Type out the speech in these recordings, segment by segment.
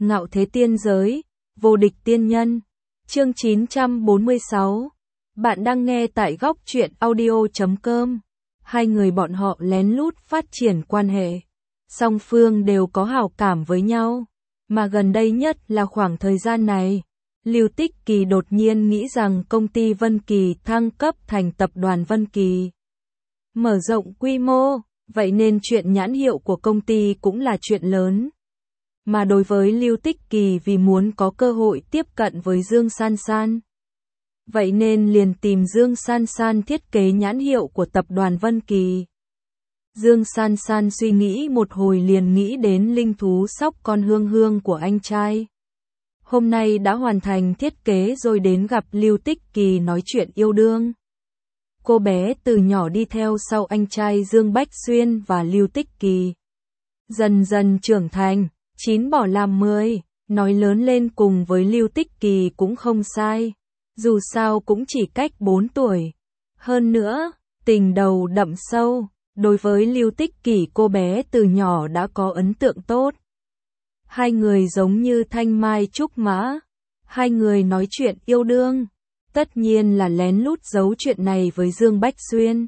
Ngạo thế tiên giới, vô địch tiên nhân. Chương 946. Bạn đang nghe tại góc truyện audio.com. Hai người bọn họ lén lút phát triển quan hệ. Song phương đều có hảo cảm với nhau. Mà gần đây nhất là khoảng thời gian này, Lưu Tích Kỳ đột nhiên nghĩ rằng công ty Vân Kỳ thăng cấp thành tập đoàn Vân Kỳ. Mở rộng quy mô, vậy nên chuyện nhãn hiệu của công ty cũng là chuyện lớn. Mà đối với Lưu Tích Kỳ vì muốn có cơ hội tiếp cận với Dương San San, vậy nên liền tìm Dương San San thiết kế nhãn hiệu của tập đoàn Vân Kỳ. Dương San San suy nghĩ một hồi liền nghĩ đến linh thú sóc con Hương Hương của anh trai. Hôm nay đã hoàn thành thiết kế rồi đến gặp Lưu Tích Kỳ nói chuyện yêu đương. Cô bé từ nhỏ đi theo sau anh trai Dương Bách Xuyên và Lưu Tích Kỳ. Dần dần trưởng thành, 9 bỏ làm 10, nói lớn lên cùng với Lưu Tích Kỳ cũng không sai. Dù sao cũng chỉ cách 4 tuổi. Hơn nữa, tình đầu đậm sâu, đối với Lưu Tích Kỳ cô bé từ nhỏ đã có ấn tượng tốt. Hai người giống như thanh mai trúc mã. Hai người nói chuyện yêu đương. Tất nhiên là lén lút giấu chuyện này với Dương Bách Xuyên.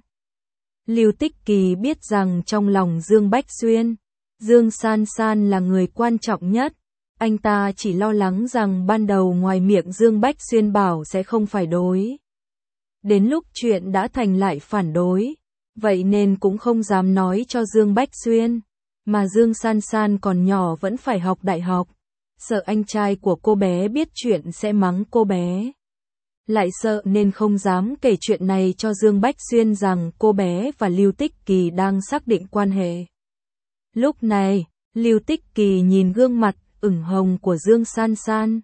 Lưu Tích Kỳ biết rằng trong lòng Dương Bách Xuyên, Dương San San là người quan trọng nhất. Anh ta chỉ lo lắng rằng ban đầu ngoài miệng Dương Bách Xuyên bảo sẽ không phải đối. Đến lúc chuyện đã thành lại phản đối. Vậy nên cũng không dám nói cho Dương Bách Xuyên. Mà Dương San San còn nhỏ vẫn phải học đại học. Sợ anh trai của cô bé biết chuyện sẽ mắng cô bé. Lại sợ nên không dám kể chuyện này cho Dương Bách Xuyên rằng cô bé và Lưu Tích Kỳ đang xác định quan hệ. Lúc này, Lưu Tích Kỳ nhìn gương mặt ửng hồng của Dương San San.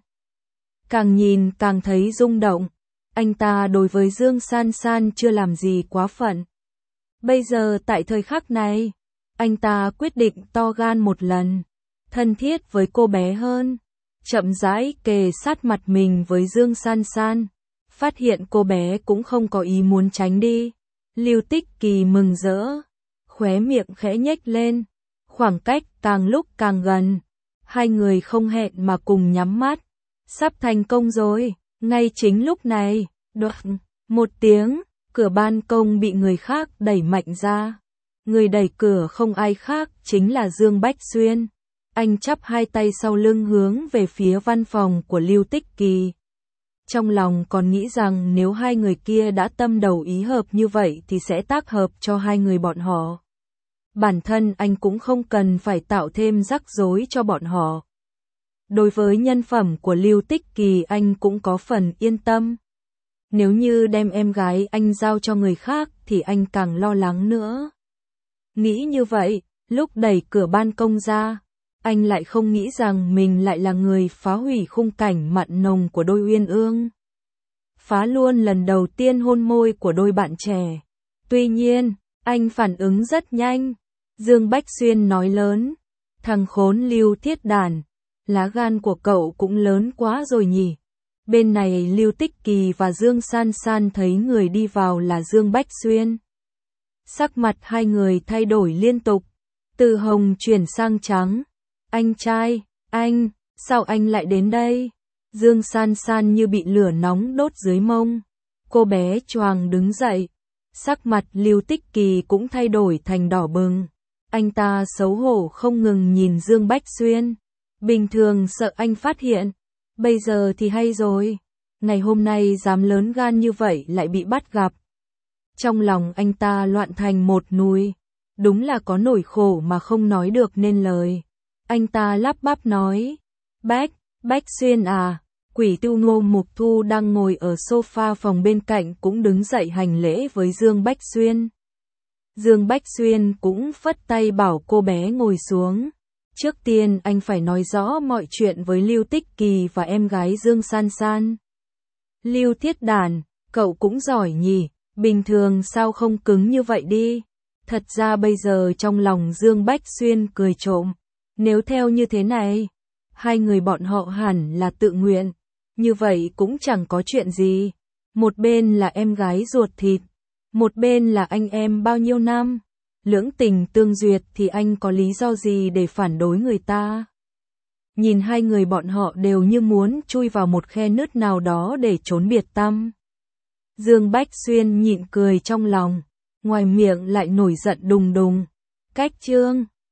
Càng nhìn càng thấy rung động. Anh ta đối với Dương San San chưa làm gì quá phận. Bây giờ tại thời khắc này, anh ta quyết định to gan một lần, thân thiết với cô bé hơn, chậm rãi kề sát mặt mình với Dương San San, phát hiện cô bé cũng không có ý muốn tránh đi. Lưu Tích Kỳ mừng rỡ, khóe miệng khẽ nhếch lên, khoảng cách càng lúc càng gần, hai người không hẹn mà cùng nhắm mắt, sắp thành công rồi. Ngay chính lúc này, đoảng, một tiếng, cửa ban công bị người khác đẩy mạnh ra. Người đẩy cửa không ai khác chính là Dương Bách Xuyên. Anh chắp hai tay sau lưng hướng về phía văn phòng của Lưu Tích Kỳ. Trong lòng còn nghĩ rằng nếu hai người kia đã tâm đầu ý hợp như vậy thì sẽ tác hợp cho hai người bọn họ. Bản thân anh cũng không cần phải tạo thêm rắc rối cho bọn họ. Đối với nhân phẩm của Lưu Tích Kỳ anh cũng có phần yên tâm. Nếu như đem em gái anh giao cho người khác thì anh càng lo lắng nữa. Nghĩ như vậy, lúc đẩy cửa ban công ra, anh lại không nghĩ rằng mình lại là người phá hủy khung cảnh mặn nồng của đôi uyên ương. Phá luôn lần đầu tiên hôn môi của đôi bạn trẻ. Tuy nhiên, anh phản ứng rất nhanh. Dương Bách Xuyên nói lớn, thằng khốn Lưu Thiết Đản, lá gan của cậu cũng lớn quá rồi nhỉ. Bên này Lưu Tích Kỳ và Dương San San thấy người đi vào là Dương Bách Xuyên. Sắc mặt hai người thay đổi liên tục, từ hồng chuyển sang trắng. Anh trai, anh, sao anh lại đến đây? Dương San San như bị lửa nóng đốt dưới mông. Cô bé choàng đứng dậy, sắc mặt Lưu Tích Kỳ cũng thay đổi thành đỏ bừng. Anh ta xấu hổ không ngừng nhìn Dương Bách Xuyên. Bình thường sợ anh phát hiện, bây giờ thì hay rồi. Ngày hôm nay dám lớn gan như vậy lại bị bắt gặp. Trong lòng anh ta loạn thành một nùi, đúng là có nỗi khổ mà không nói được nên lời. Anh ta lắp bắp nói, Bách Xuyên à, quỷ tiêu Ngô Mục Thu đang ngồi ở sofa phòng bên cạnh cũng đứng dậy hành lễ với Dương Bách Xuyên. Dương Bách Xuyên cũng phất tay bảo cô bé ngồi xuống. Trước tiên anh phải nói rõ mọi chuyện với Lưu Tích Kỳ và em gái Dương San San. Lưu Thiết Đản, cậu cũng giỏi nhỉ, bình thường sao không cứng như vậy đi. Thật ra bây giờ trong lòng Dương Bách Xuyên cười trộm. Nếu theo như thế này, hai người bọn họ hẳn là tự nguyện. Như vậy cũng chẳng có chuyện gì. Một bên là em gái ruột thịt, một bên là anh em bao nhiêu năm. Lưỡng tình tương duyệt thì anh có lý do gì để phản đối người ta? nhìn hai người bọn họ đều như muốn chui vào một khe nứt nào đó để trốn biệt tăm. Dương Bách Xuyên nhịn cười trong lòng, ngoài miệng lại nổi giận đùng đùng. Cách Trương